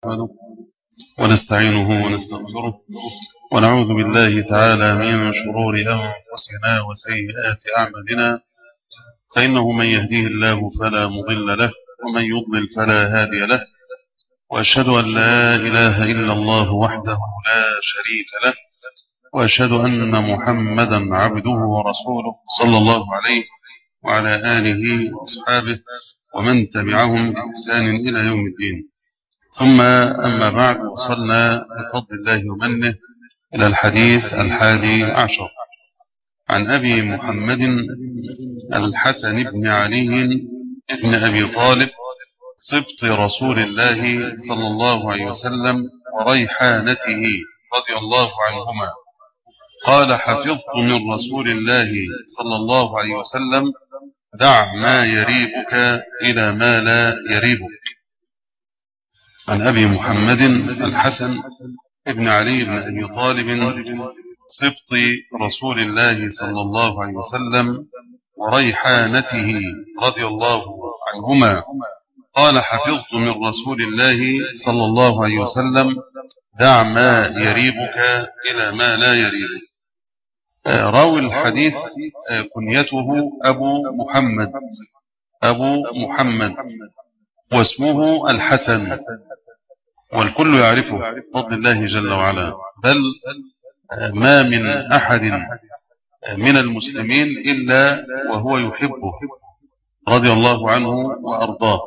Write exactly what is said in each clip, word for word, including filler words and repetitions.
نحمده ونستعينه ونستغفره ونعوذ بالله تعالى من شرور أنفسنا وسيئات أعمالنا، فإنه من يهديه الله فلا مضل له ومن يضلل فلا هادي له، وأشهد أن لا إله إلا الله وحده لا شريك له، وأشهد أن محمدا عبده ورسوله صلى الله عليه وعلى آله وأصحابه ومن تبعهم بإحسان إلى يوم الدين. ثم أما بعد، وصلنا بفضل الله ومنه إلى الحديث الحادي عشر عن أبي محمد الحسن بن علي بن أبي طالب سبط رسول الله صلى الله عليه وسلم وريحانته رضي الله عنهما قال: حفظت من رسول الله صلى الله عليه وسلم: دع ما يريبك إلى ما لا يريبك. عن أبي محمد الحسن ابن علي بن أبي طالب سبط رسول الله صلى الله عليه وسلم وريحانته رضي الله عنهما قال: حفظت من رسول الله صلى الله عليه وسلم: دع ما يريبك إلى ما لا يريبك. راوي الحديث كنيته أبو محمد أبو محمد واسمه الحسن، والكل يعرفه بفضل الله جل وعلا، بل ما من أحد من المسلمين إلا وهو يحبه رضي الله عنه وأرضاه،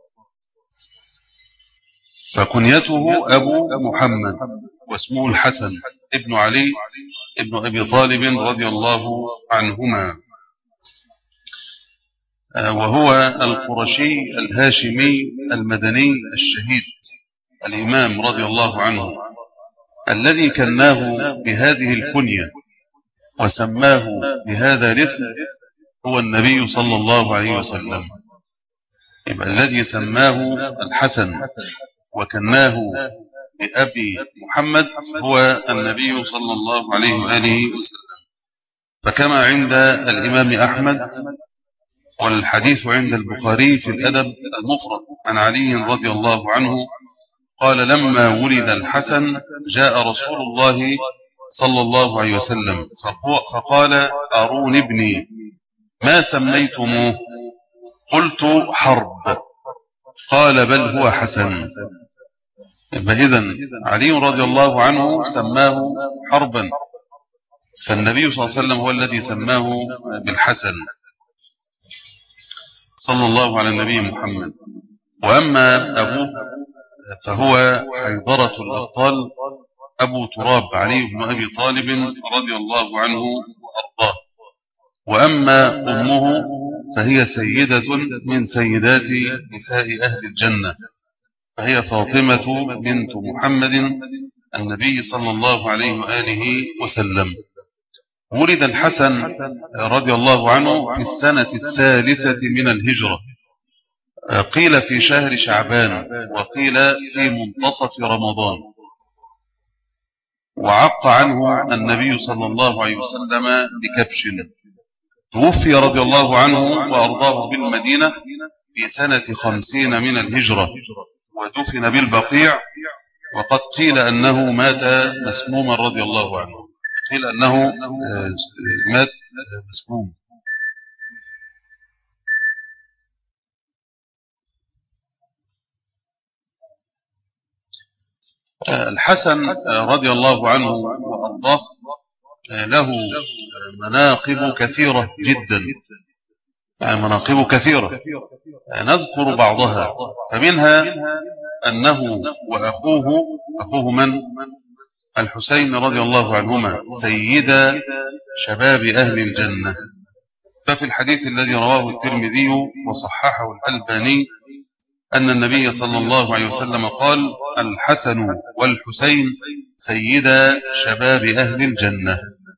فكنيته أبو محمد واسمه الحسن ابن علي ابن أبي طالب رضي الله عنهما، وهو القرشي الهاشمي المدني الشهيد الإمام رضي الله عنه، الذي كناه بهذه الكنية وسماه بهذا الاسم هو النبي صلى الله عليه وسلم. يبقى الذي سماه الحسن وكناه بأبي محمد هو النبي صلى الله عليه وآله وسلم. فكما عند الإمام أحمد، والحديث عند البخاري في الأدب المفرد عن علي رضي الله عنه قال: لما ولد الحسن جاء رسول الله صلى الله عليه وسلم فقال: أرون ابني ما سميتموه؟ قلت: حرب. قال: بل هو حسن. إذن علي رضي الله عنه سماه حربا، فالنبي صلى الله عليه وسلم هو الذي سماه بالحسن صلى الله على النبي محمد. وأما أبوه فهو حيدرة الأبطال أبو تراب علي بن أبي طالب رضي الله عنه وأرضاه. وأما أمه فهي سيدة من سيدات نساء أهل الجنة، فهي فاطمة بنت محمد النبي صلى الله عليه وآله وسلم. ولد الحسن رضي الله عنه في السنة الثالثة من الهجرة، قيل في شهر شعبان وقيل في منتصف رمضان، وعق عنه النبي صلى الله عليه وسلم بكبش. توفي رضي الله عنه وأرضاه بالمدينة في سنة خمسين من الهجرة، ودفن بالبقيع، وقد قيل أنه مات مسموما رضي الله عنه، قيل أنه مات مسموم. الحسن رضي الله عنه وأرضاه له مناقب كثيرة جدا، مناقب كثيرة نذكر بعضها. فمنها أنه وأخوه أخوه من؟ الحسين رضي الله عنهما سيدا شباب أهل الجنة. ففي الحديث الذي رواه الترمذي وصححه الألباني أن النبي صلى الله عليه وسلم قال: الحسن والحسين سيدا شباب أهل الجنة،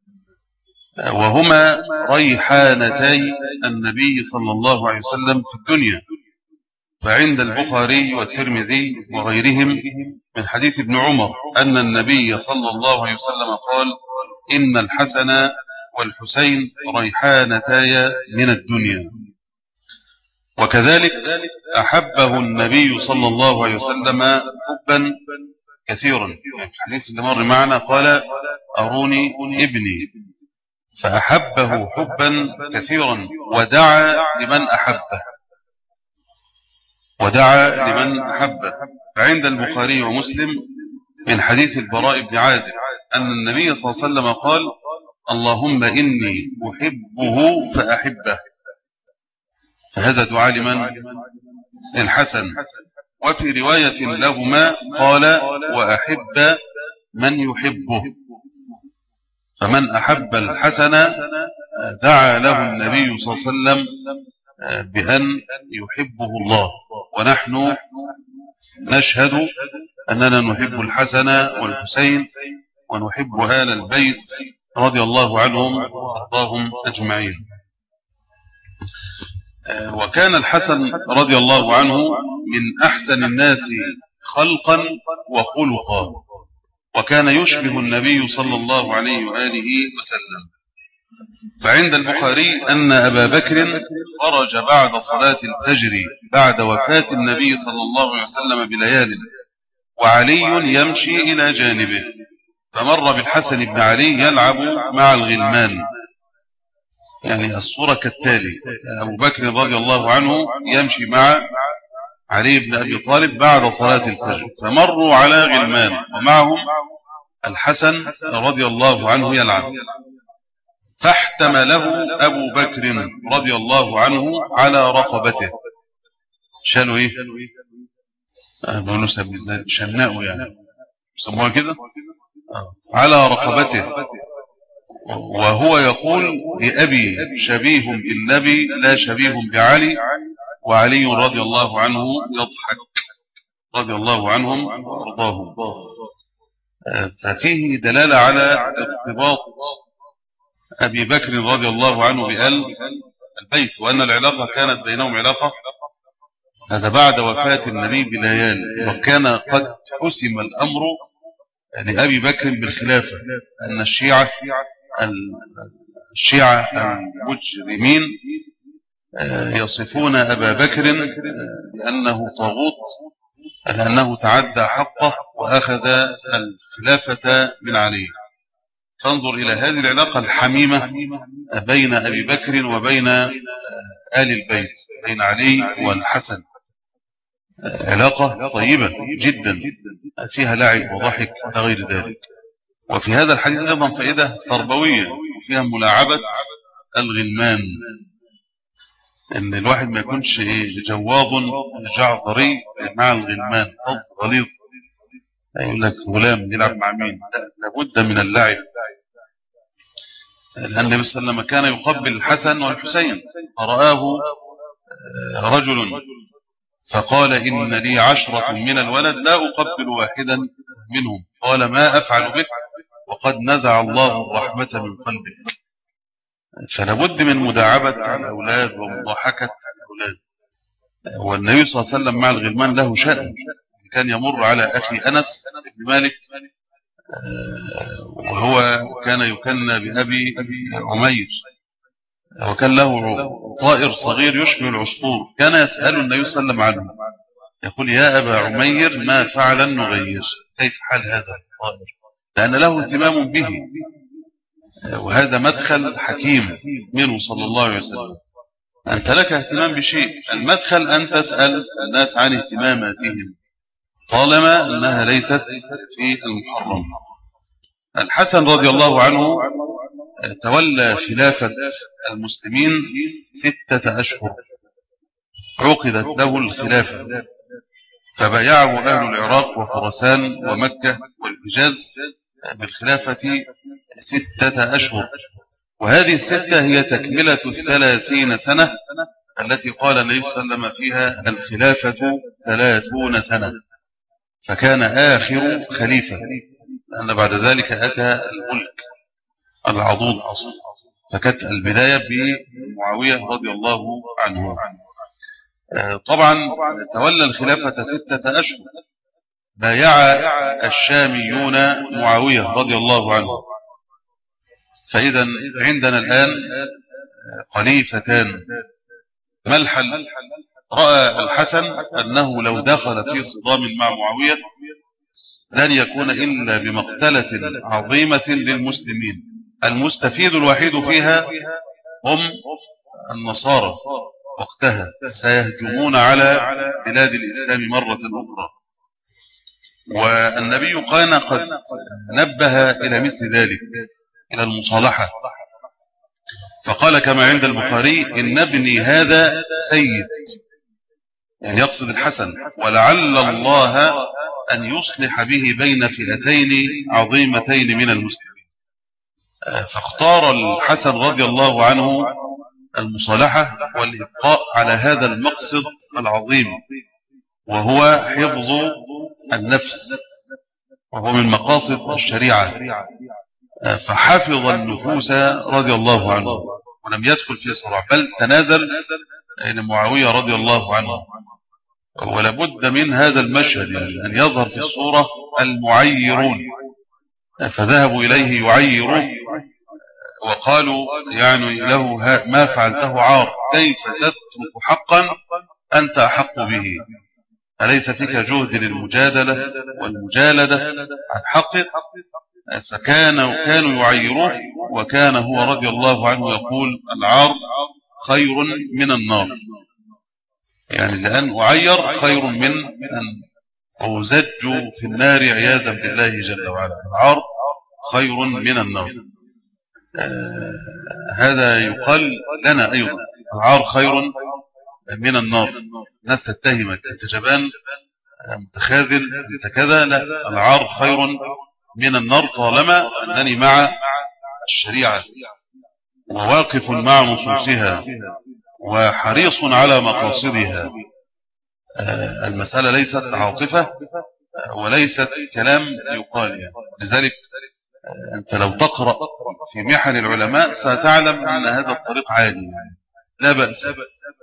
وهما ريحانتي النبي صلى الله عليه وسلم في الدنيا. فعند البخاري والترمذي وغيرهم من حديث ابن عمر أن النبي صلى الله عليه وسلم قال: إن الحسن والحسين ريحانتاي من الدنيا. وكذلك أحبه النبي صلى الله عليه وسلم حبا كثيرا. في الحديث اللي مر معنا قال أروني ابني، فأحبه حبا كثيرا ودعا لمن أحبه ودعا لمن أحبه. فعند البخاري ومسلم من حديث البراء بن عازب أن النبي صلى الله عليه وسلم قال اللهم إني أحبه فأحبه. فهذا دعاء لمن؟ الحسن. وفي رواية لهما قال وأحب من يحبه. فمن أحب الحسن دعا له النبي صلى الله عليه وسلم بأن يحبه الله. ونحن نشهد أننا نحب الحسن والحسين ونحب آل البيت رضي الله عنهم وأرضاهم أجمعين. وكان الحسن رضي الله عنه من أحسن الناس خلقا وخلقا، وكان يشبه النبي صلى الله عليه وآله وسلم. فعند البخاري أن أبا بكر خرج بعد صلاة الفجر بعد وفاة النبي صلى الله عليه وسلم بليال، وعلي يمشي إلى جانبه، فمر بالحسن بن علي يلعب مع الغلمان. يعني الصورة كالتالي: أبو بكر رضي الله عنه يمشي مع علي بن أبي طالب بعد صلاة الفجر، فمروا على غلمان ومعهم الحسن رضي الله عنه يلعب، فاحتمله أبو بكر رضي الله عنه على رقبته. شالوا إيه؟ بقولوا شناءه، يعني سموها كده، على رقبته، وهو يقول لأبي شبيه بالنبي لا شبيه بعلي، وعلي رضي الله عنه يضحك رضي الله عنهم وأرضاهم. ففيه دلالة على ارتباط أبي بكر رضي الله عنه بآل البيت، وأن العلاقة كانت بينهم علاقة، هذا بعد وفاة النبي بليال، وكان قد حسم الأمر لأبي بكر بالخلافة، أن الشيعة الشيعة المجرمين يصفون أبا بكر بأنه طاغوت، لأنه تعدى حقه وأخذ الخلافة من علي. فانظر إلى هذه العلاقة الحميمة بين أبي بكر وبين آل البيت، بين علي والحسن، علاقة طيبة جدا فيها لعب وضحك وغير ذلك. وفي هذا الحديث أيضا فائدة تربوية، وفيها ملاعبة الغلمان، ان الواحد ما يكونش جواظ جعظري مع الغلمان، فظ غليظ يقول لك غلام يلعب مع مين، لابد من اللعب. لأن النبي صلى الله عليه وسلم كان يقبل الحسن والحسين، فرآه رجل فقال إن لي عشرة من الولد لا أقبل واحدا منهم، قال ما أفعل بك وقد نزع الله الرحمة من قلبك. فلابد من مداعبة الأولاد ومضاحكة الأولاد. والنبي صلى الله عليه وسلم مع الغلمان له شأن، كان يمر على أخي أنس بن مالك وهو كان يكنى بأبي عمير، وكان له طائر صغير يشبه العصفور، كان يسأل النبي صلى الله عليه وسلم عنه، يقول يا أبا عمير ما فعل النغير، كيف حال هذا الطائر، لأن له اهتمام به. وهذا مدخل حكيم منه صلى الله عليه وسلم، أنت لك اهتمام بشيء، المدخل أن تسأل الناس عن اهتماماتهم طالما أنها ليست في المحرم. الحسن رضي الله عنه تولى خلافة المسلمين ستة أشهر، عقدت له الخلافة، فبايعه أهل العراق وخراسان ومكة والحجاز بالخلافة ستة أشهر. وهذه الستة هي تكملة الثلاثين سنة التي قال النبي صلى الله عليه وسلم فيها الخلافة ثلاثون سنة، فكان آخر خليفة، لأن بعد ذلك أتى الملك العضوض، فكانت البداية بمعاوية رضي الله عنه. طبعا تولى الخلافة ستة أشهر، بايع الشاميون معاوية رضي الله عنه. فإذا عندنا الآن خليفتان، ما الحل؟ رأى الحسن أنه لو دخل في صدام مع معاوية لن يكون إلا بمقتلة عظيمة للمسلمين، المستفيد الوحيد فيها هم النصارى وقتها سيهجمون على بلاد الإسلام مرة أخرى، والنبي كان قد نبه إلى مثل ذلك، إلى المصالحة، فقال كما عند البخاري إن ابني هذا سيد، يعني يقصد الحسن، ولعل الله أن يصلح به بين فئتين عظيمتين من المسلمين. فاختار الحسن رضي الله عنه المصالحة والإبقاء على هذا المقصد العظيم، وهو حفظ النفس، وهو من مقاصد الشريعة، فحفظ النفوس رضي الله عنه ولم يدخل في صراع، بل تنازل إلى معاوية رضي الله عنه. ولابد من هذا المشهد، يعني أن يظهر في الصورة المعيرون، فذهبوا إليه يعيرون وقالوا يعني له ما فعلته عار، كيف تترك حقا أنت أحق به، أليس فيك جهد للمجادلة والمجالدة عن حقك؟ فكانوا كانوا يعيروه، وكان هو رضي الله عنه يقول العار خير من النار، يعني لأن أعير خير من أن أزج في النار عياذا بالله جل وعلا، العار خير من النار. آه هذا يقال لنا أيضا، العار خير من النار، الناس تتهمك أنت جبان متخاذل أنت كذا، لا، العار خير من النار طالما أنني مع الشريعة وواقف مع نصوصها وحريص على مقاصدها. آه المسألة ليست عاطفة وليست كلام يقال يعني. لذلك آه أنت لو تقرأ في محن العلماء ستعلم أن هذا الطريق عادي، يعني لا بأس. آه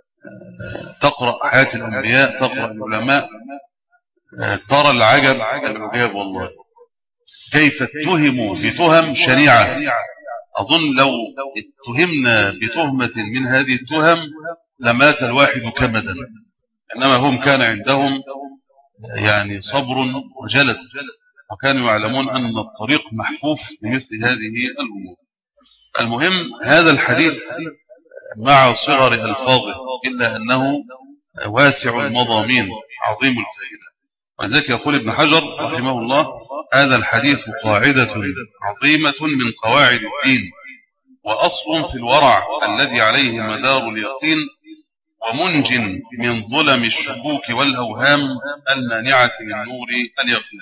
تقرأ حياة الأنبياء، تقرأ العلماء، آه ترى العجب العجاب والله، كيف اتهموا بتهم شنيعة. أظن لو اتهمنا بتهمة من هذه التهم لمات الواحد كمدا، إنما هم كان عندهم يعني صبر وجلد، وكانوا يعلمون أن الطريق محفوف بمثل هذه الأمور. المهم هذا الحديث مع صغر ألفاظه إلا أنه واسع المضامين عظيم الفائدة، وذلك يقول ابن حجر رحمه الله هذا الحديث قاعدة عظيمة من قواعد الدين، وأصل في الورع الذي عليه مدار اليقين، ومنج من ظلم الشكوك والأوهام المانعة من نور اليقين.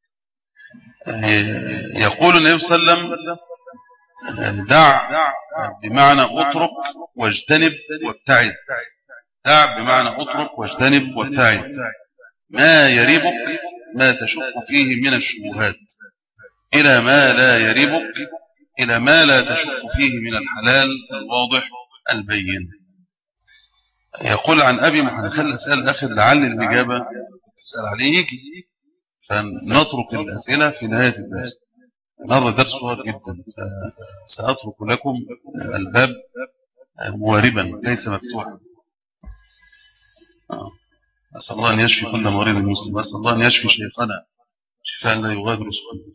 يقول النبي صلى الله عليه وسلم دع بمعنى اترك واجتنب وابتعد، دع بمعنى اترك واجتنب وابتعد ما يريبك ما تشك فيه من الشبهات إلى ما لا يريبك، إلى ما لا تشك فيه من الحلال الواضح البين. يقول عن أبي محمد، خلي أسأل الأخر لعل الإجابة تسأل عليه يجي، فنترك الأسئلة في نهاية الدرس. النهارده درس صغير جدا، فسأترك لكم الباب مواربا ليس مفتوحا. أسأل الله أن يشفي كل مريض مسلم، أسأل الله أن يشفي شيخنا شفاء لا يغادر سقما.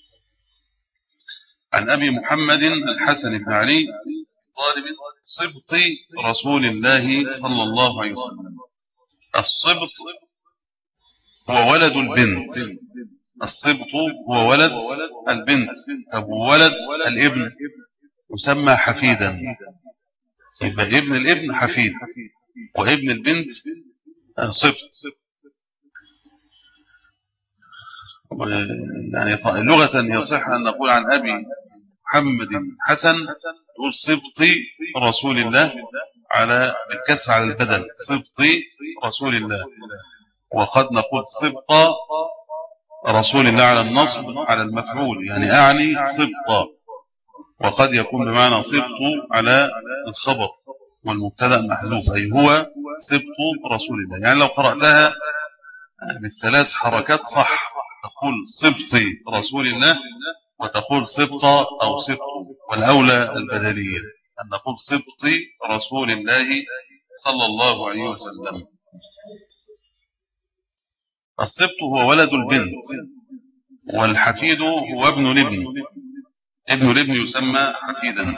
عن أبي محمد الحسن بن علي طالب صبط رسول الله صلى الله عليه وسلم. الصبط هو ولد البنت، الصبط هو ولد البنت، أبو ولد الابن يسمى حفيدا، يبقى ابن الابن حفيد، وابن البنت صبط. يعني لغة يصح أن نقول عن أبي محمد حسن تقول صبطي رسول الله على بالكسر على البدل، صبطي رسول الله، وقد نقول صبط رسول الله على النصب على المفعول، يعني أعني صبط، وقد يكون بمعنى صبط على الخبر والمبتدأ محذوف، أي هو صبط رسول الله. يعني لو قرأتها بالثلاث حركات صح، تقول صبطي رسول الله وتقول صبط أو صبط، والأولى البدلية أن نقول صبطي رسول الله صلى الله عليه وسلم. السبط هو ولد البنت، والحفيد هو ابن الابن، ابن الابن يسمى حفيدا.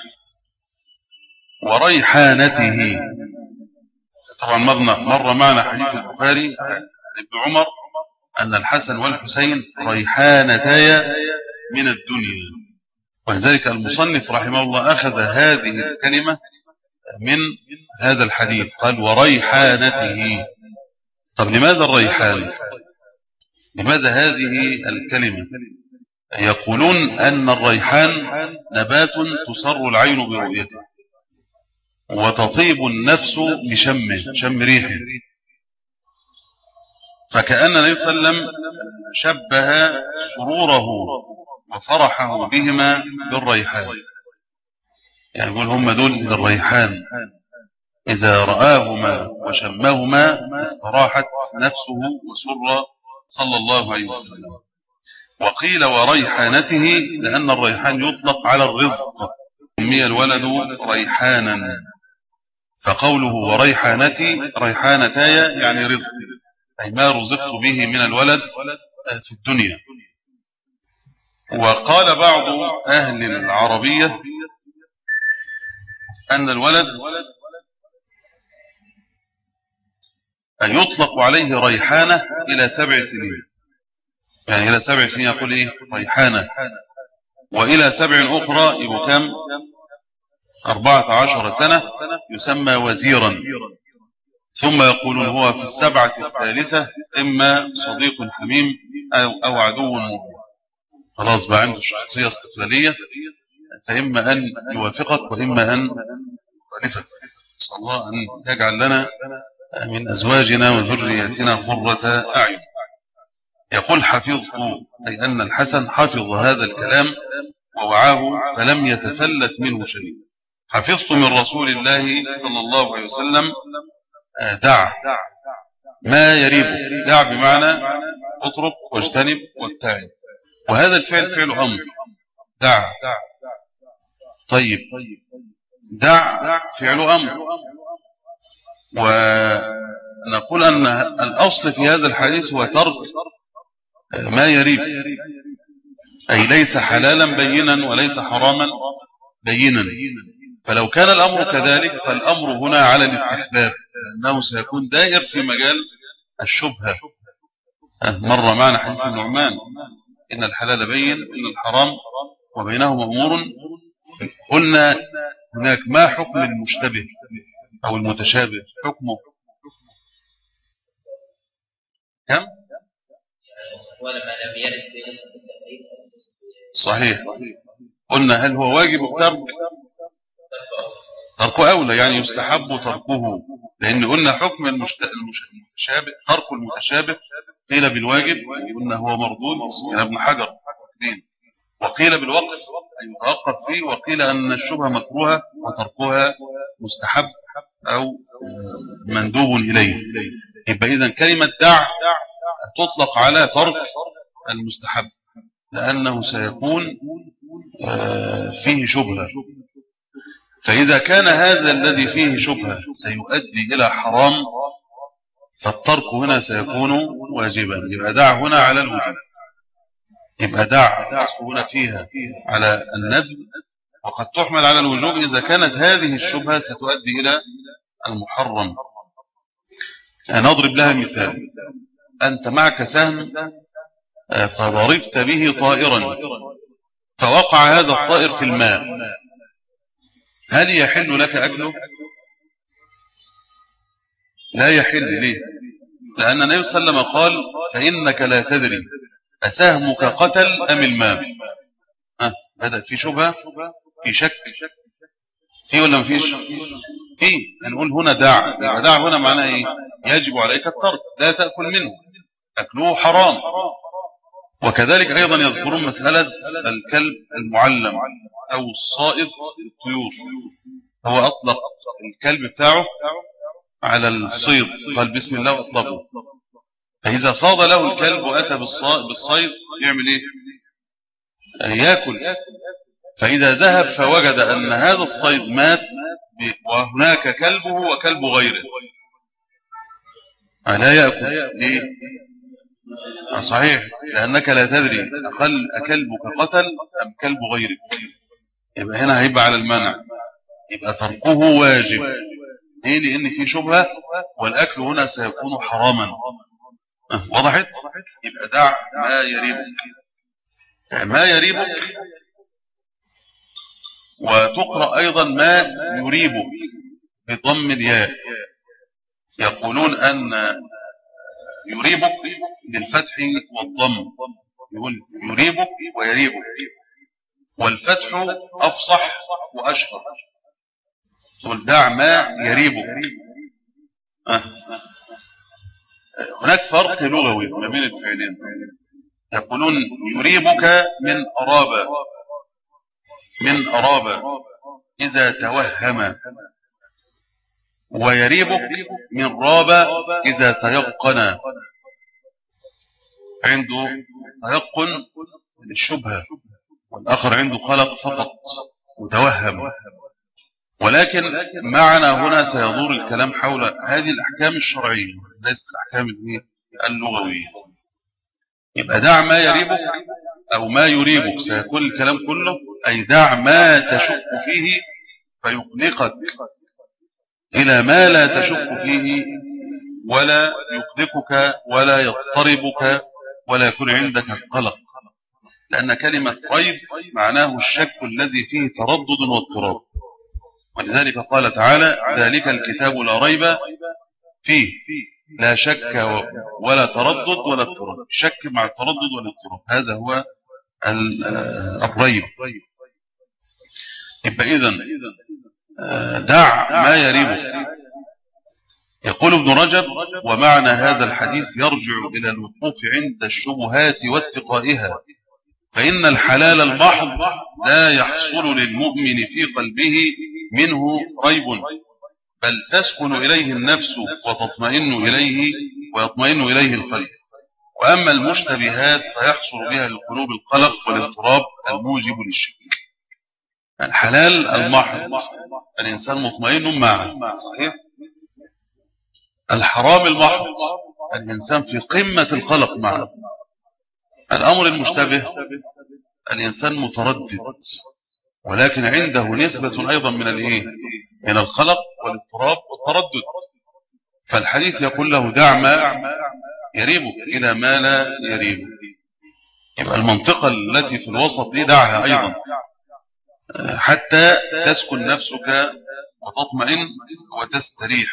وريحانته، طبعا مر معنا حديث البخاري عن ابن عمر أن الحسن والحسين ريحانتايا من الدنيا، ولذلك المصنف رحمه الله أخذ هذه الكلمة من هذا الحديث، قال وريحانته. طب لماذا الريحان؟ لماذا هذه الكلمة؟ يقولون أن الريحان نبات تصر العين برؤيته وتطيب النفس بشمه، شم ريحه، فكأن النبي صلى الله عليه وسلم شبه سروره وفرحه بهما بالريحان، يعني يقول هم دول الريحان، إذا رآهما وشمهما استراحت نفسه وسر صلى الله عليه وسلم. وقيل وريحانته لأن الريحان يطلق على الرزق، سمي الولد ريحانا، فقوله وريحانتي ريحانتايا يعني رزق، أي ما رزقت به من الولد في الدنيا. وقال بعض أهل العربية أن الولد يطلق عليه ريحانة إلى سبع سنين، يعني إلى سبع سنين يقول إيه ريحانة، وإلى سبع أخرى يبقى كم أربعة عشر سنة يسمى وزيرا، ثم يقولون هو في السبعة الثالثة إما صديق حميم أو, أو عدو مبين، خلاص بقى عنده شخصية استقلالية، فإما أن يوافقك وإما أن يخالفك. نسأل الله أن يجعل لنا من أزواجنا وذرياتنا قرة أعين. يقول حفظت، أي أن الحسن حفظ هذا الكلام ووعاه فلم يتفلت منه شيء. حفظت من رسول الله صلى الله عليه وسلم دع ما يريبه، دع بمعنى اترك واجتنب وابتعد، وهذا الفعل فعل أمر، دع. طيب دع فعل أمر، ونقول أن الأصل في هذا الحديث هو ترك ما يريب، أي ليس حلالا بينا وليس حراما بينا، فلو كان الأمر كذلك فالأمر هنا على الاستحباب، لأنه سيكون دائر في مجال الشبهة. مر معنا حديث النعمان إن الحلال بين إن الحرام وبينهما أمور، قلنا هناك ما حكم المشتبه أو المتشابه، حكمه كم؟ صحيح، قلنا هل هو واجب الترك؟ تركه أولى، يعني يستحب تركه، لأن قلنا حكم المتشابه ترك المتشابه قيل بالواجب، قلنا هو مردود يعني ابن حجر، وقيل بالوقف أن يتوقف فيه، وقيل أن الشبهة مكروهة وتركها مستحب أو مندوب إليه. يبقى إذن كلمة دع تطلق على ترك المستحب، لأنه سيكون فيه شبهة، فإذا كان هذا الذي فيه شبهة سيؤدي إلى حرام فالترك هنا سيكون واجبا، يبقى دع هنا على الوجوب، يبقى دع هنا فيها على الندب، وقد تحمل على الوجوب إذا كانت هذه الشبهة ستؤدي إلى المحرم. نضرب لها مثال، أنت معك سهم فضربت به طائرا فوقع هذا الطائر في الماء، هل يحل لك أكله؟ لا يحل. ليه؟ لأن النبي صلى الله عليه وسلم قال فإنك لا تدري أسهمك قتل أم الماء. أه بدأ في شبهة، في شك، في ولا ما فيش؟ في. هنقول هنا دع، دع هنا معناه إيه؟ يجب عليك الترك، لا تأكل منه، أكله حرام. وكذلك أيضا يذكرون مسألة الكلب المعلم أو الصائد للطيور، هو أطلق الكلب بتاعه على الصيد، قال بسم الله وأطلقه، فإذا صاد له الكلب وأتى بالصيد يعمل إيه؟ يأكل. فإذا ذهب فوجد أن هذا الصيد مات وهناك كلبه وكلب غيره لا يأكل. ليه؟ صحيح، لأنك لا تدري أقل أكلبك قتل أم كلب غيرك، يبقى هنا هيبقى على المنع، يبقى تركه واجب. ليه؟ لأن في شبهة، والأكل هنا سيكون حراما. وضحت؟ يبقى دع ما يريبك. ما يريبك، وتقرأ أيضا ما يريبك بضم الياء. يقولون أن يريبك بالفتح والضم، يقول يريبك ويريبك، والفتح أفصح وأشهر. تقول دع ما يريبك. أه. هناك فرق لغوي ما بين الفعلين. يقولون يريبك من أراب، من أراب إذا توهم، ويريبك من راب إذا تيقن. عنده تيقن الشبهة، والآخر عنده قلق فقط وتوهم. ولكن معنا هنا سيدور الكلام حول هذه الأحكام الشرعية ليست الأحكام اللغوية. يبقى دع ما يريبك أو ما يريبك، سيكون الكلام كله أي دع ما تشك فيه فيقلقك إلى ما لا تشك فيه، ولا يقلقك ولا يضطربك ولا يكون عندك القلق. لأن كلمة ريب معناه الشك الذي فيه تردد واضطراب، ولذلك قال تعالى ذلك الكتاب لا ريب فيه، لا شك ولا تردد ولا اضطراب. الشك مع التردد والاضطراب، هذا هو الريب. يبقى إذن دع ما يريبك. يقول ابن رجب ومعنى هذا الحديث يرجع إلى الوقوف عند الشبهات واتقائها، فإن الحلال المحض لا يحصل للمؤمن في قلبه منه ريب، بل تسكن إليه النفس وتطمئن إليه ويطمئن إليه القلب. وأما المشتبهات فيحصل بها للقلوب القلق والاضطراب الموجب للشك. الحلال المحض الإنسان مطمئن معه، صحيح. الحرام المحض الإنسان في قمة القلق معه. الأمر المشتبه الإنسان متردد، ولكن عنده نسبة أيضا من الإيه؟ من القلق والاضطراب والتردد. فالحديث يقول له دع ما يريبك إلى ما لا يريبك. يبقى المنطقة التي في الوسط دي دعها أيضا حتى تسكن نفسك وتطمئن وتستريح.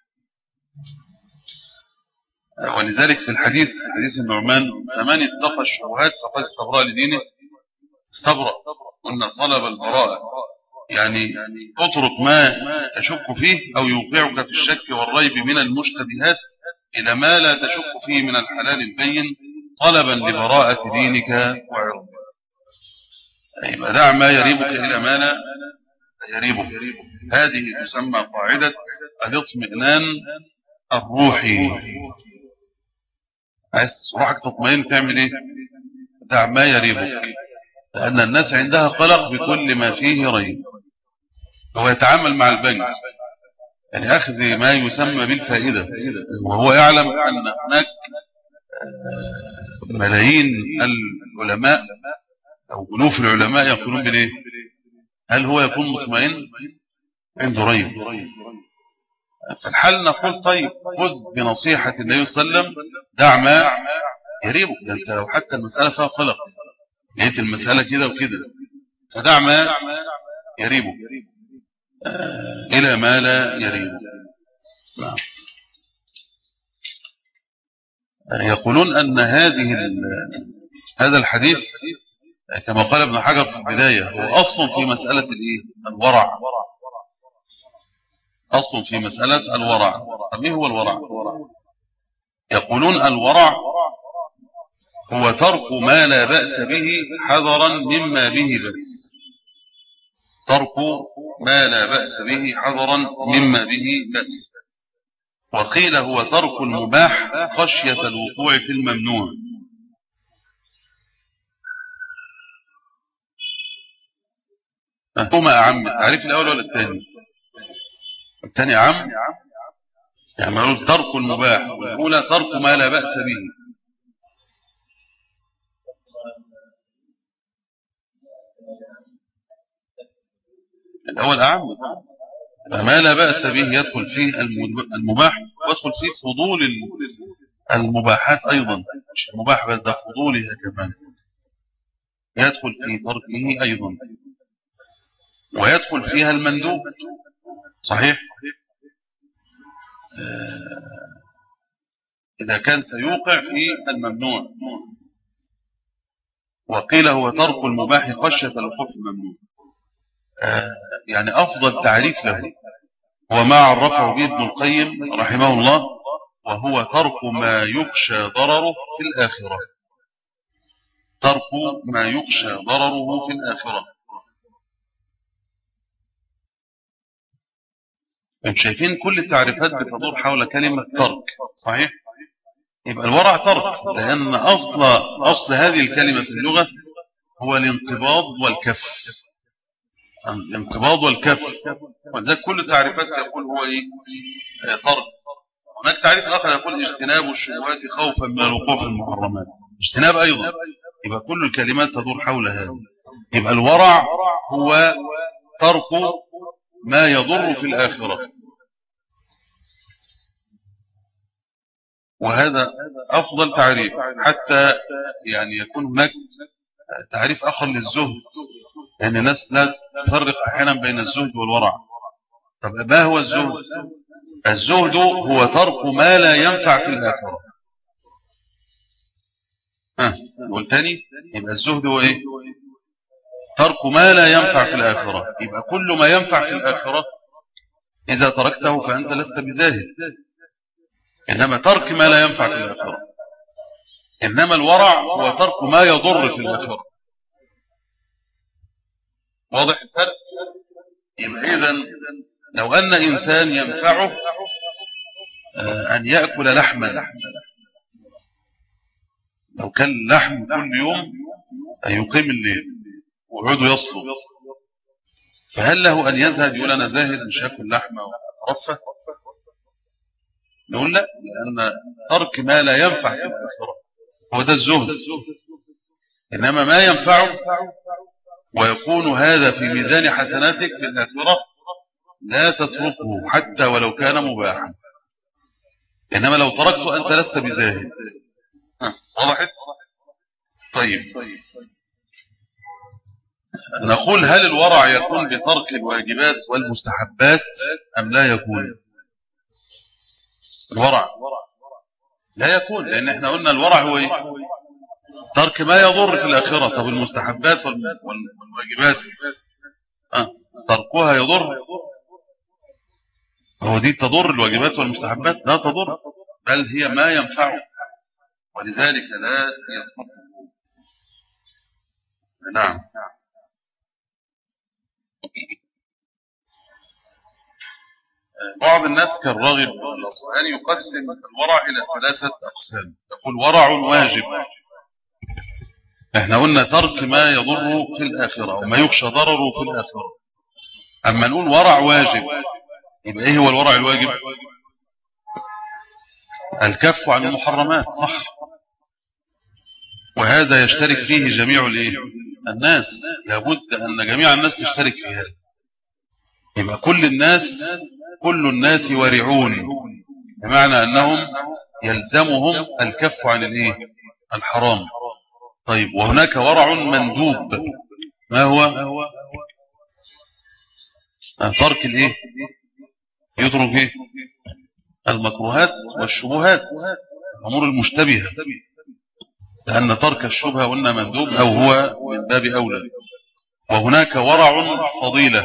ولذلك في الحديث حديث النعمان فمن اتقى الشبهات فقد استبرأ لدينه. استبرأ، قلنا طلب البراءة، يعني اترك ما تشك فيه أو يوقعك في الشك والريب من المشتبهات إلى ما لا تشك فيه من الحلال البين، طلبا لبراءة دينك وعرضك. يبقى دع ما يريبك إلى ما لا يريبك. هذه تسمى قاعدة الاطمئنان الروحي. بس روحك تطمئن تعمل ايه؟ دع ما يريبك، لأن الناس عندها قلق بكل ما فيه ريب. هو يتعامل مع البنك يعني أخذ ما يسمى بالفائدة، وهو يعلم أن هناك ملايين العلماء أو ألوف العلماء يقولون بالإيه؟ هل هو يكون مطمئن؟ عنده ريب. فالحل نقول طيب خذ بنصيحة النبي صلى الله عليه وسلم دع ما يريبك. ده أنت لو حتى المسألة فيها قلق، لقيت المسألة كده وكده، فدع ما يريبك آه إلى ما لا يريبك. نعم. يقولون أن هذه هذا الحديث كما قال ابن حجر في البداية هو أصل في مسألة الورع. أصل في مسألة الورع. طب إيه هو الورع؟ يقولون الورع هو ترك ما لا بأس به حذرا مما به بأس. ترك ما لا بأس به حذرا مما به بأس. وقيل هو ترك المباح خشية الوقوع في الممنوع. هما أعم، تعريف الأول ولا الثاني؟ الثاني أعم، يعني يقول ترك المباح، والأولى ترك ما لا بأس به. الأول أعم، فما لا بأس به يدخل فيه المباح ويدخل فيه فضول المباحات أيضا، مش المباح بس، ده فضولها كمان يدخل في تركه أيضا، ويدخل فيها المندوب. صحيح. إذا كان سيوقع في الممنوع، وقيل هو ترك المباح خشية الوقوع في الممنوع. يعني أفضل تعريف له هو ما عرفه به ابن القيم رحمه الله، وهو ترك ما يخشى ضرره في الآخرة. ترك ما يخشى ضرره في الآخرة. انتم شايفين كل التعريفات بتدور حول كلمة ترك. صحيح. يبقى الورع ترك، لأن أصل أصل هذه الكلمة في اللغة هو الانقباض والكف. الانقباض والكف، ولذلك كل التعريفات يقول هو إيه؟ ترك. هناك تعريف آخر يقول اجتناب الشبهات خوفا من الوقوع في المحرمات، اجتناب أيضا. يبقى كل الكلمات تدور حول هذا. يبقى الورع هو ترك ما يضر في الآخرة، وهذا أفضل تعريف. حتى يعني يكون هناك تعريف آخر للزهد، لأن الناس لا تفرق أحيانا بين الزهد والورع. طب ما هو الزهد؟ الزهد هو ترك ما لا ينفع في الآخرة. ها نقول تاني، يبقى الزهد هو إيه؟ ترك ما لا ينفع في الآخرة. يبقى كل ما ينفع في الآخرة إذا تركته فأنت لست بزاهد، إنما ترك ما لا ينفع في الآخرة. إنما الورع هو ترك ما يضر في الآخرة. واضح الفرق؟ يبقى إذن لو أن إنسان ينفعه أن يأكل لحما، لو كان لحم كل يوم يقيم الليل وعوده يصفر، فهل له أن يزهد يقول أنا زاهد مش هاكل لحمة وأترفه؟ نقول لا، لأن ترك ما لا ينفع في الآخرة هو ده الزهد. إنما ما ينفعه ويكون هذا في ميزان حسناتك في الآخرة لا تتركه حتى ولو كان مباحا. إنما لو تركته أنت لست بزاهد. وضحت؟ طيب، نقول هل الورع يكون بترك الواجبات والمستحبات أم لا يكون؟ الورع لا يكون، لأن احنا قلنا الورع هو إيه؟ ترك ما يضر في الآخرة. طب المستحبات والواجبات أه. تركها يضر؟ هو دي تضر الواجبات والمستحبات؟ لا تضر، بل هي ما ينفعه، ولذلك لا يتركه. نعم. بعض الناس كالراغب الأصفهاني يقسم الورع إلى ثلاثة أقسام. يقول ورع واجب، احنا قلنا ترك ما يضر في الآخرة وما يخشى ضرره في الآخرة. أما نقول ورع واجب، يبقى ايه هو الورع الواجب؟ الكف عن المحرمات. صح. وهذا يشترك فيه جميع الايه؟ الناس. لابد أن جميع الناس تشترك في هذا. يبقى كل الناس كل الناس ورعون، بمعنى أنهم يلزمهم الكف عن الايه؟ الحرام. طيب، وهناك ورع مندوب، ما هو؟ ترك الايه؟ يترك ايه؟ المكروهات والشبهات، الامور المشتبهه، لان ترك الشبهه قلنا مندوب او هو من باب اولى. وهناك ورع فضيله.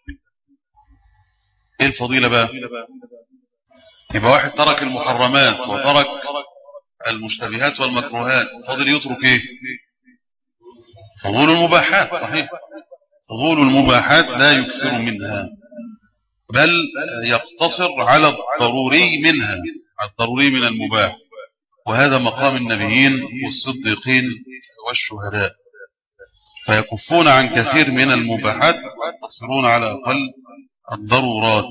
ايه الفضيله بقى؟ يبقى واحد ترك المحرمات وترك المشتبهات والمكروهات، فضل يترك ايه؟ فضول المباحات. صحيح. فضول المباحات لا يكثر منها، بل يقتصر على الضروري منها، على الضروري من المباح. وهذا مقام النبيين والصديقين والشهداء، فيكفون عن كثير من المباحات ويقتصرون على أقل الضرورات.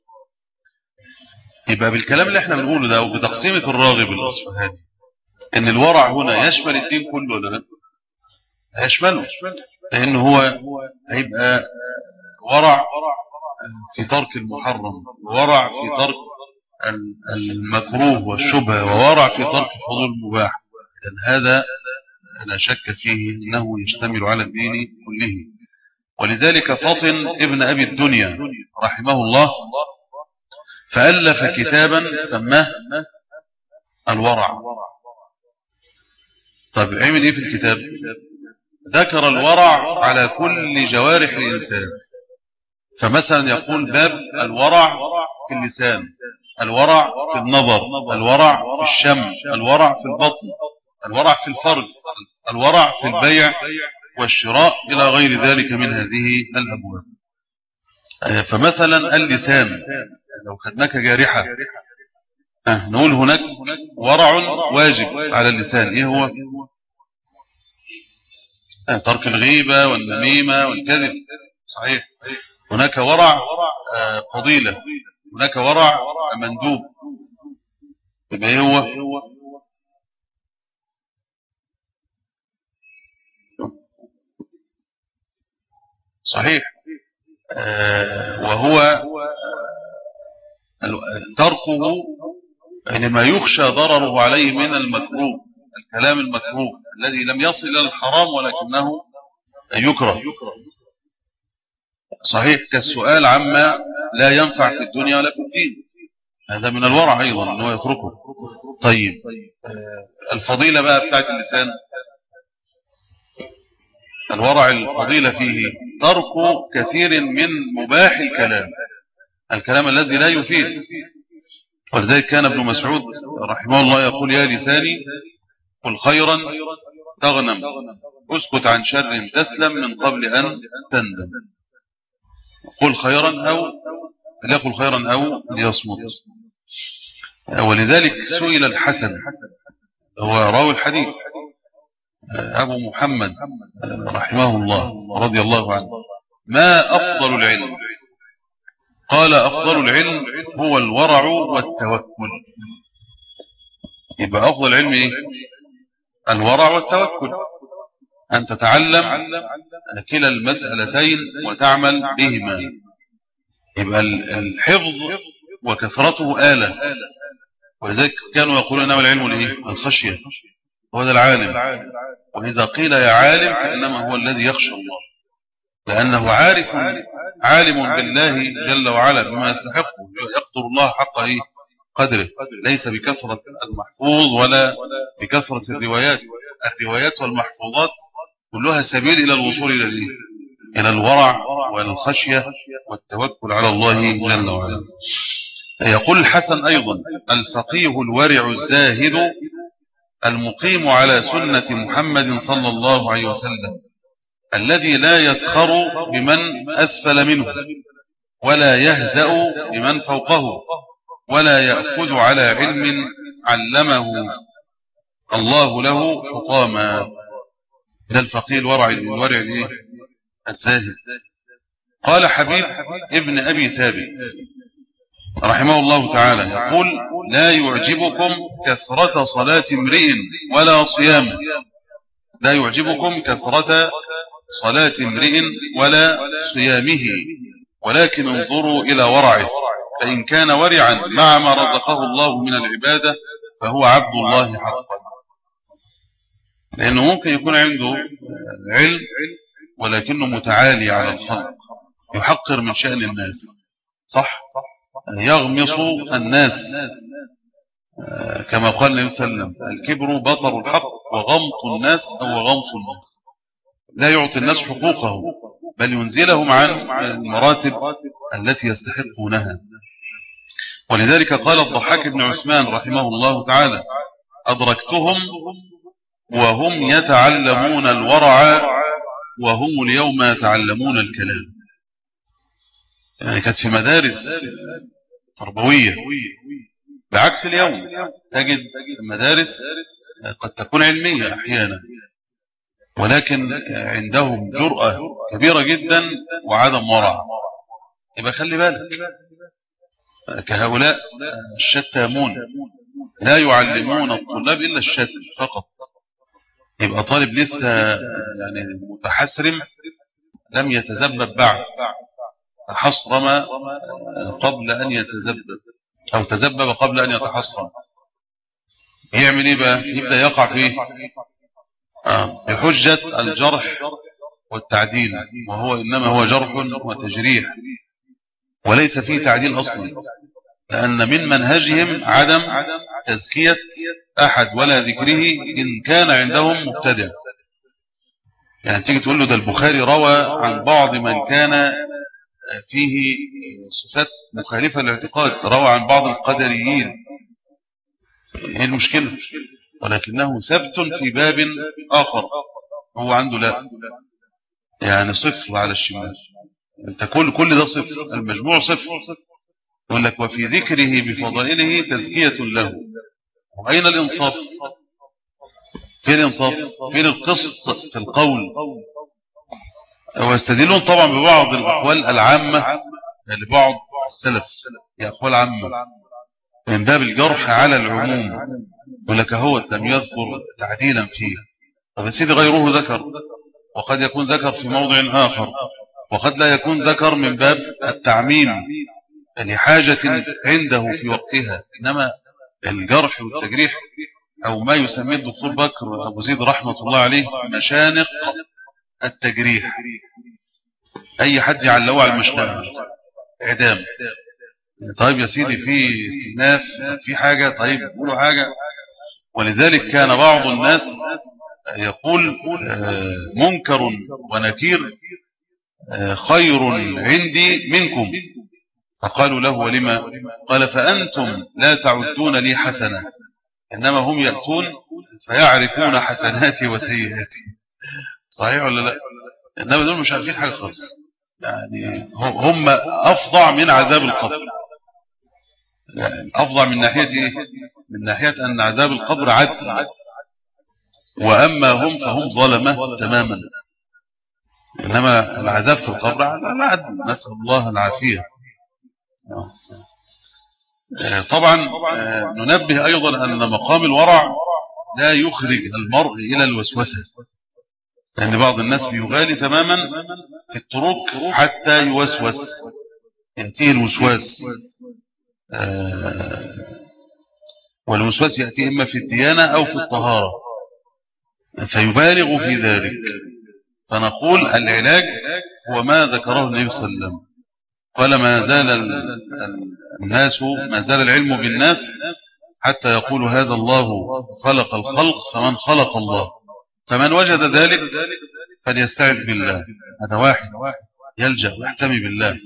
يبقى بالكلام اللي احنا بنقوله ده وبتقسيمة الراغب الأصفهاني، ان الورع هنا يشمل الدين كله ولا لا؟ هيشمله، لأنه هو هيبقى ورع في ترك المحرم، وورع في ترك المكروه والشبهة، وورع في ترك فضول المباح. إذن هذا لا شك فيه أنه يشتمل على الدين كله. ولذلك فطن ابن أبي الدنيا رحمه الله فألف كتابا سماه الورع. طيب عمل إيه في الكتاب؟ ذكر الورع على كل جوارح الإنسان. فمثلا يقول باب الورع في اللسان، الورع في النظر، الورع في الشم، الورع في البطن، الورع في الفرج، الورع في البيع والشراء إلى غير ذلك من هذه الأبواب. فمثلا اللسان لو خدناك جارحة نقول هناك ورع واجب على اللسان، إيه هو؟ ترك الغيبة والنميمة والكذب، صحيح. هناك ورع فضيلة، هناك ورع مندوب، يبقى ايه هو؟ صحيح. آه وهو تركه لما يخشى ضرره عليه من المكروه، الكلام المكروه الذي لم يصل إلى الحرام ولكنه يكره، صحيح، كالسؤال عما لا ينفع في الدنيا ولا في الدين، هذا من الورع أيضا أنه يتركه. طيب آه الفضيلة بقى بتاعت اللسان، الورع الفضيلة فيه ترك كثير من مباح الكلام، الكلام الذي لا يفيد. ولذلك كان ابن مسعود رحمه الله يقول يا لساني قل خيرا تغنم، اسكت عن شر تسلم من قبل أن تندم. قل خيرا أو ليقل خيرا أو ليصمت. ولذلك سئل الحسن، هو راوي الحديث أبو محمد رحمه الله رضي الله عنه، ما أفضل العلم؟ قال أفضل العلم هو الورع والتوكل. يبقى أفضل العلم إيه؟ الورع والتوكل، أن تتعلم كلا المسألتين وتعمل بهما. يبقى الحفظ وكثرته آلة. ولذلك كانوا يقولون إنما العلم الإيه؟ الخشية، وهذا العالم. وإذا قيل يا عالم فإنما هو الذي يخشى الله، لأنه عارف عالم بالله جل وعلا بما يستحقه، يقدر الله حق إيه؟ قدره، ليس بكثرة المحفوظ ولا بكثرة الروايات. الروايات والمحفوظات كلها سبيل إلى الوصول إلى الإيه؟ إلى الورع والخشية والتوكل على الله جل وعلا. يقول الحسن أيضا الفقيه الورع الزاهد المقيم على سنة محمد صلى الله عليه وسلم الذي لا يسخر بمن أسفل منه ولا يهزأ بمن فوقه ولا يأخذ على علم علمه الله له حطاما. ده الفقيه الورع الورع الزاهد. قال حبيب ابن أبي ثابت رحمه الله تعالى يقول لا يعجبكم كثرة صلاة امرئ ولا صيامه، لا يعجبكم كثرة صلاة امرئ ولا صيامه، ولكن انظروا إلى ورعه، فإن كان ورعا مع ما رزقه الله من العبادة فهو عبد الله حقا. لأنه ممكن يكون عنده علم ولكنه متعالي على الخلق، يحقر من شأن الناس، صح، يغمص الناس، كما قال النبي صلى الله عليه وسلم الكبر بطر الحق وغمط الناس أو غمص الناس، لا يعطي الناس حقوقهم بل ينزلهم عن المراتب التي يستحقونها. ولذلك قال الضحاك بن عثمان رحمه الله تعالى أدركتهم وهم يتعلمون الورع وهم اليوم يتعلمون الكلام. يعني كانت في مدارس تربوية، بعكس اليوم تجد مدارس قد تكون علمية أحيانا ولكن عندهم جرأة كبيرة جدا وعدم ورع. يبقى خلي بالك، كهؤلاء الشتامون لا يعلمون الطلاب إلا الشتم فقط. يبقى طالب لسه يعني متحسرم لم يتذبب بعد، تحصرم قبل أن يتذبب أو تذبب قبل أن يتحصرم، يعمل إيه بقى؟ يبدأ يقع فيه آه. بحجة الجرح والتعديل، وهو إنما هو جرح وتجريح وليس فيه تعديل أصلا، لأن من منهجهم عدم تزكية أحد ولا ذكره إن كان عندهم مبتدع. يعني تيجي تقول له ده البخاري روى عن بعض من كان فيه صفات مخالفة للاعتقاد، روى عن بعض القدريين، ايه المشكلة؟ ولكنه ثبت في باب آخر، هو عنده لا، يعني صفر على الشمال. انت كل كل ده صفر، المجموع صفر. يقول لك وفي ذكره بفضائله تزكية له. وأين الإنصاف؟ فين الإنصاف؟ فين القسط في القول؟ ويستدلون طبعا ببعض الأقوال العامة لبعض السلف، هي أقوال عامة من باب الجرح على العموم، يقول لك هو لم يذكر تعديلا فيه. طب يا سيدي غيره ذكر، وقد يكون ذكر في موضع آخر، وقد لا يكون ذكر من باب التعميم لحاجة عنده في وقتها. إنما الجرح والتجريح أو ما يسميه الدكتور بكر أبو زيد رحمة الله عليه مشانق التجريح، أي حد يعلقه على المشنقة إعدام. طيب يا سيدي في استئناف، في حاجة، طيب يقولوا حاجة. ولذلك كان بعض الناس يقول منكر ونكير خير عندي منكم، فقالوا له ولما؟ قال فأنتم لا تعدون لي حسنة، إنما هم يأتون فيعرفون حسناتي وسيئاتي. صحيح ولا لا؟ إنما دول مش عارفين حاجة خالص، يعني هم أفظع من عذاب القبر. يعني أفظع من ناحية إيه؟ من ناحية أن عذاب القبر عدل، وأما هم فهم ظلمة تماما. إنما العذاب في القبر عدل، نسأل الله العافية. طبعا ننبه أيضا أن مقام الورع لا يخرج المرء إلى الوسوسة، لأن يعني بعض الناس بيغالي تماما في الطرق حتى يوسوس، يأتيه الوسواس. والوسواس يأتي إما في الديانة أو في الطهارة، فيبالغ في ذلك. فنقول العلاج هو ما ذكره النبي صلى الله عليه وسلم، قال ما زال الناس ما زال العلم بالناس حتى يقول هذا الله خلق الخلق فمن خلق الله، فمن وجد ذلك فليستعذ بالله. هذا واحد يلجأ ويحتمي بالله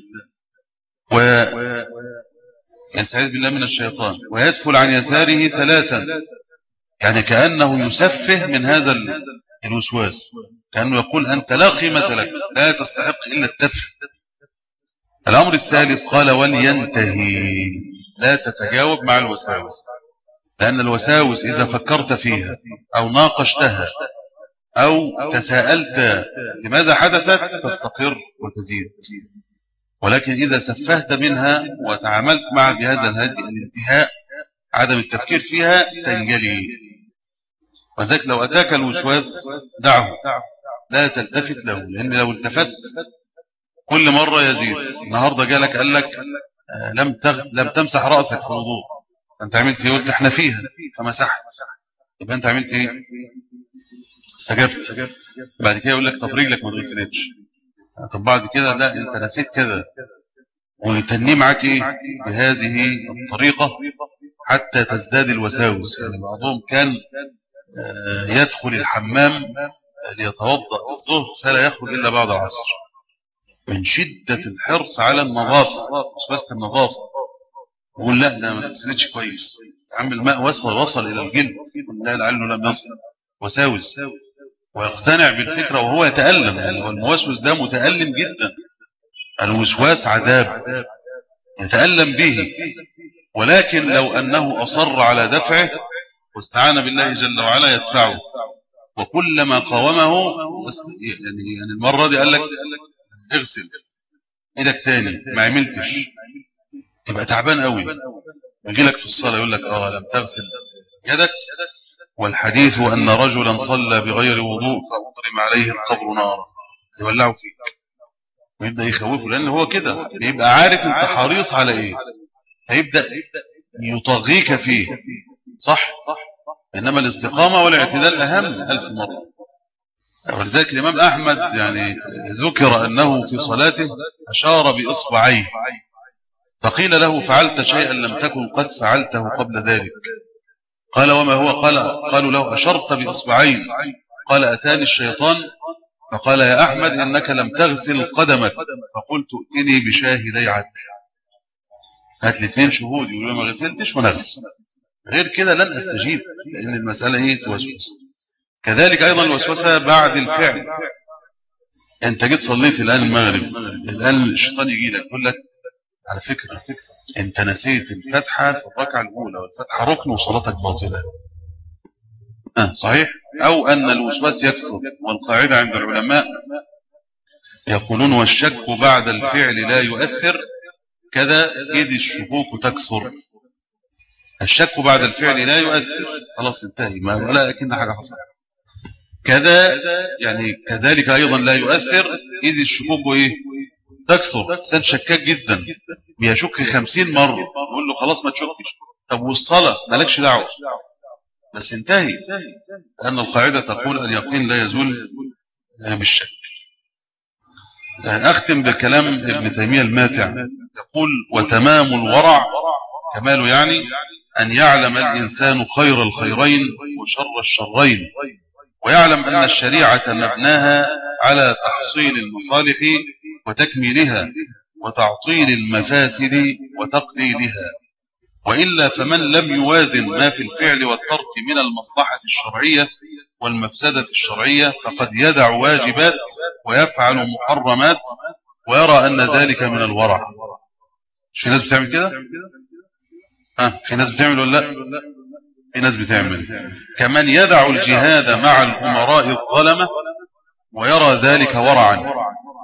ويستعذ بالله من الشيطان، ويدفل عن يساره ثلاثا، يعني كأنه يسفه من هذا الوسواس، كأنه يقول أنت لا قيمة لك، لا تستحق إلا التفه. الأمر الثالث قال ولينتهي، لا تتجاوب مع الوساوس، لأن الوساوس إذا فكرت فيها أو ناقشتها أو تساءلت لماذا حدثت تستقر وتزيد، ولكن إذا سفهت منها وتعاملت معها بهذا الهدي الانتهاء عدم التفكير فيها تنجلي. وذلك لو أتاك الوسواس دعه، لا تلتفت له، لأن لو التفت كل مرة يزيد. النهاردة جالك قال لك لم تغ... لم تمسح رأسك في الوضوء، أنت عملت ايه؟ قلت احنا فيها فمسحت، يبقى أنت عملت ايه؟ استجبت. بعد كده يقول لك طب رجلك ما تغسلتش، طب بعد كده لا أنت نسيت كذا، ويتني معك ايه بهذه الطريقة حتى تزداد الوساوس. يعني بعضهم كان يدخل الحمام ليتوضأ الظهر فلا يخرج إلا بعد العصر من شدة الحرص على النظافة، وسوسة النظافة. يقول لا ده ما تغسلتش كويس، عم الماء وصل وصل إلى الجلد، لا لعله لم يصل، وساوس. ويقتنع بالفكرة وهو يتألم، يعني والموسوس ده متألم جدا، الوسواس عذاب يتألم به. ولكن لو أنه أصر على دفعه واستعان بالله جل وعلا يدفعه، وكلما قاومه يعني, يعني المرة دي قال لك اغسل ايدك تاني ما عملتش، تبقى تعبان قوي. يجي لك في الصلاة يقول لك اه لم تغسل يدك، والحديث أن رجلا صلى بغير وضوء فأضرم عليه القبر نارا، يولعوا فيه ويبدأ يخوفه، لأن هو كده بيبقى عارف أنت حريص على إيه، فيبدأ يطغيك فيه، صح؟ إنما الاستقامة والاعتدال أهم ألف مرة. ولذلك الإمام أحمد يعني ذكر أنه في صلاته أشار بإصبعيه، فقيل له فعلت شيئا لم تكن قد فعلته قبل ذلك؟ قال وما هو؟ قال قالوا له أشرت بإصبعين، قال أتاني الشيطان فقال يا أحمد إنك لم تغسل قدمك، فقلت ائتني بشاهدي عدل، هات لي اثنين شهود يقولوا ما غسلتش ونغسل، غير كده لن أستجيب، لأن المسألة هي توسوس. كذلك أيضا الوسوسة بعد الفعل. أنت جيت صليت الآن المغرب، الآن الشيطان يجي لك يقول لك على فكرة أنت نسيت الفتحة في الركعة الأولى، والفتحة ركن وصلاتك باطلة. آه صحيح. أو أن الوسواس يكثر، والقاعدة عند العلماء يقولون والشك بعد الفعل لا يؤثر كذا إذ الشكوك تكثر. الشك بعد الفعل لا يؤثر، خلاص انتهي، ما ولا أكن حاجة حصل. كذا يعني كذلك أيضا لا يؤثر إذ الشكوك إيه؟ تكثر. إنسان شكاك جدا بيشك خمسين مرة، يقول له خلاص ما تشكش. طب والصلاة مالكش دعوة، بس انتهي، لأن القاعدة تقول اليقين لا يزول بالشك. أختم بكلام ابن تيمية الماتع، يقول وتمام الورع كماله يعني أن يعلم الإنسان خير الخيرين وشر الشرين، ويعلم أن الشريعة مبناها على تحصيل المصالح وتكميلها وتعطيل المفاسد وتقليلها، وإلا فمن لم يوازن ما في الفعل والترك من المصلحة الشرعية والمفسدة الشرعية فقد يدع واجبات ويفعل محرمات ويرى أن ذلك من الورع. مش في ناس بتعمل كده؟ ها في ناس بتعمل ولا لا؟ في ناس بتعمل. كمن يدع الجهاد مع الأمراء الظلمة ويرى ذلك ورعا،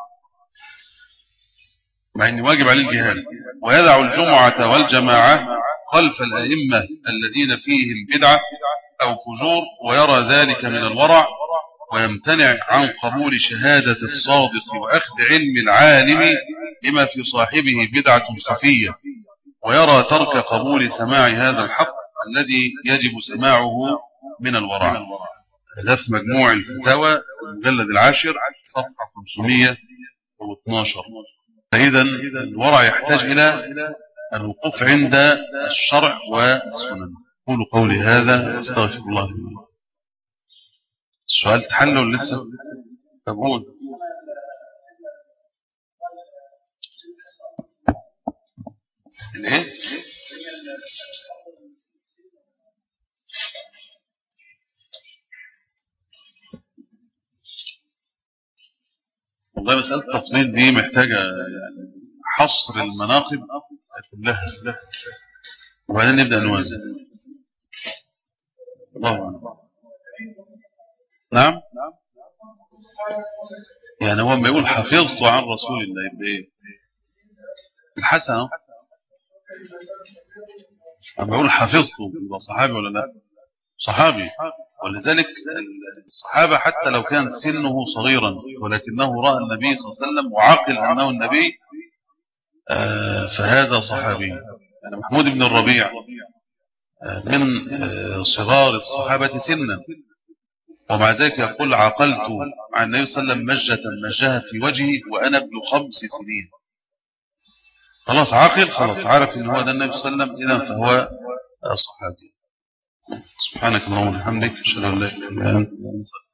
مع أن واجب عليه الجهاد، ويدع الجمعة والجماعة خلف الأئمة الذين فيهم بدعة أو فجور ويرى ذلك من الورع، ويمتنع عن قبول شهادة الصادق وأخذ علم العالم لما في صاحبه بدعة خفية، ويرى ترك قبول سماع هذا الحق الذي يجب سماعه من الورع. هذا في مجموع الفتاوى المجلد العاشر صفحة خمسمائة واثناشر. فإذا الورع يحتاج إلى الوقوف عند الشرع والسنن. قولوا قولي هذا واستغفر الله لي. السؤال تحل ولا لسه؟ فقول. الايه؟ والله مسألة التفضيل دي محتاجة يعني حصر المناقب كلها، وبعدين نبدأ نوازن. الله أعلم. نعم، يعني هو ما يقول حفظت عن رسول الله يبقى ايه؟ الحسن. لما يقول حفظت يبقى صحابي ولا لا؟ صحابي. ولذلك الصحابة حتى لو كان سنه صغيرا ولكنه رأى النبي صلى الله عليه وسلم وعقل أنه النبي آه فهذا صحابي. يعني محمود بن الربيع آه من آه صغار الصحابة سنا، ومع ذلك يقول عقلت مع النبي صلى الله عليه وسلم مجة مجها في وجهي وأنا ابن خمس سنين. خلاص عاقل، خلاص عارف ان هو ده النبي صلى الله عليه وسلم، اذا فهو صحابي. سبحانك اللهم وبحمدك اشهد ان لا اله الا انت